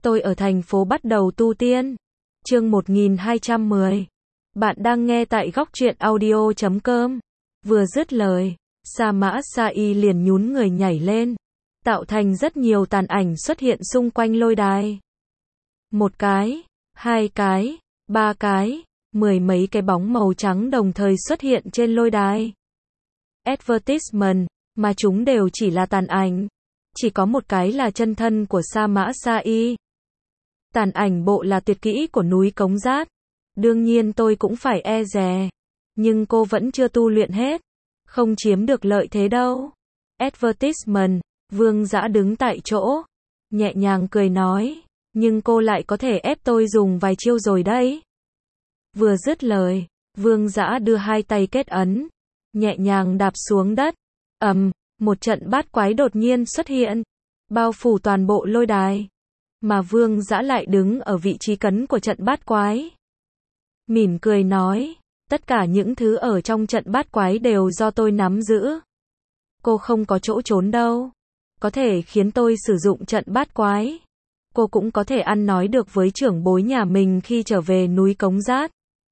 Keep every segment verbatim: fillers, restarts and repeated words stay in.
Tôi ở thành phố bắt đầu tu tiên. Chương một nghìn hai trăm mười. Bạn đang nghe tại góc truyện audio chấm com. Vừa dứt lời, Sa Mã Sa Y liền nhún người nhảy lên, tạo thành rất nhiều tàn ảnh xuất hiện xung quanh lôi đài. Một cái, hai cái, ba cái, mười mấy cái bóng màu trắng đồng thời xuất hiện trên lôi đài. Advertisement, mà chúng đều chỉ là tàn ảnh. Chỉ có một cái là chân thân của Sa Mã Sa Y. Tàn ảnh bộ là tuyệt kỹ của núi Cống Giát. Đương nhiên tôi cũng phải e dè. Nhưng cô vẫn chưa tu luyện hết. Không chiếm được lợi thế đâu. Advertisement, Vương Dã đứng tại chỗ. Nhẹ nhàng cười nói. Nhưng cô lại có thể ép tôi dùng vài chiêu rồi đấy. Vừa dứt lời, Vương Dã đưa hai tay kết ấn. Nhẹ nhàng đạp xuống đất. ầm, một trận bát quái đột nhiên xuất hiện. Bao phủ toàn bộ lôi đài. Mà Vương Dã lại đứng ở vị trí cấn của trận bát quái. Mỉm cười nói, tất cả những thứ ở trong trận bát quái đều do tôi nắm giữ. Cô không có chỗ trốn đâu. Có thể khiến tôi sử dụng trận bát quái. Cô cũng có thể ăn nói được với trưởng bối nhà mình khi trở về núi Cống Giát.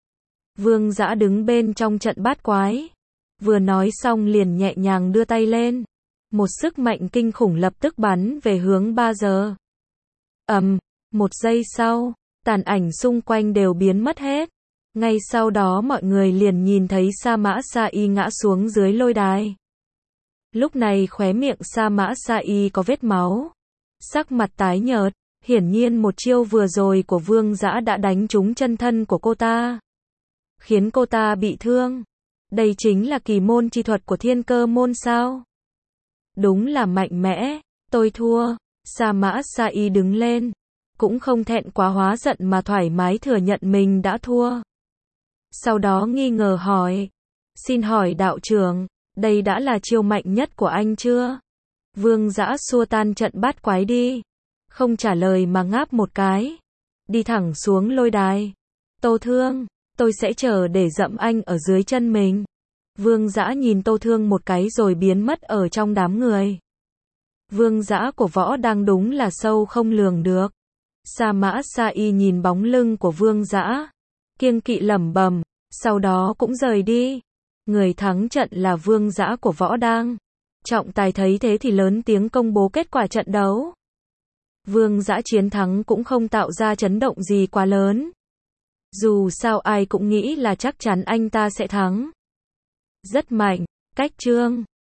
Vương Dã đứng bên trong trận bát quái. Vừa nói xong liền nhẹ nhàng đưa tay lên. Một sức mạnh kinh khủng lập tức bắn về hướng ba giờ. ầm, một giây sau, tàn ảnh xung quanh đều biến mất hết. Ngay sau đó mọi người liền nhìn thấy Sa Mã Sa Y ngã xuống dưới lôi đài. Lúc này khóe miệng Sa Mã Sa Y có vết máu. Sắc mặt tái nhợt, hiển nhiên một chiêu vừa rồi của Vương Dã đã đánh trúng chân thân của cô ta. Khiến cô ta bị thương. Đây chính là kỳ môn chi thuật của Thiên Cơ môn sao? Đúng là mạnh mẽ, tôi thua. Sa Mã Sa Y đứng lên, cũng không thẹn quá hóa giận mà thoải mái thừa nhận mình đã thua. Sau đó nghi ngờ hỏi, xin hỏi đạo trưởng, đây đã là chiêu mạnh nhất của anh chưa? Vương Dã xua tan trận bát quái đi, không trả lời mà ngáp một cái, đi thẳng xuống lôi đài. Tô Thương, tôi sẽ chờ để dậm anh ở dưới chân mình. Vương Dã nhìn Tô Thương một cái rồi biến mất ở trong đám người. Vương Dã của võ đang đúng là sâu không lường được. Sa Mã Sa Y nhìn bóng lưng của Vương Dã, kiêng kỵ lẩm bẩm, sau đó cũng rời đi. Người thắng trận là Vương Dã của võ đang. Trọng tài thấy thế thì lớn tiếng công bố kết quả trận đấu. Vương Dã chiến thắng cũng không tạo ra chấn động gì quá lớn. Dù sao ai cũng nghĩ là chắc chắn anh ta sẽ thắng. Rất mạnh, cách chương.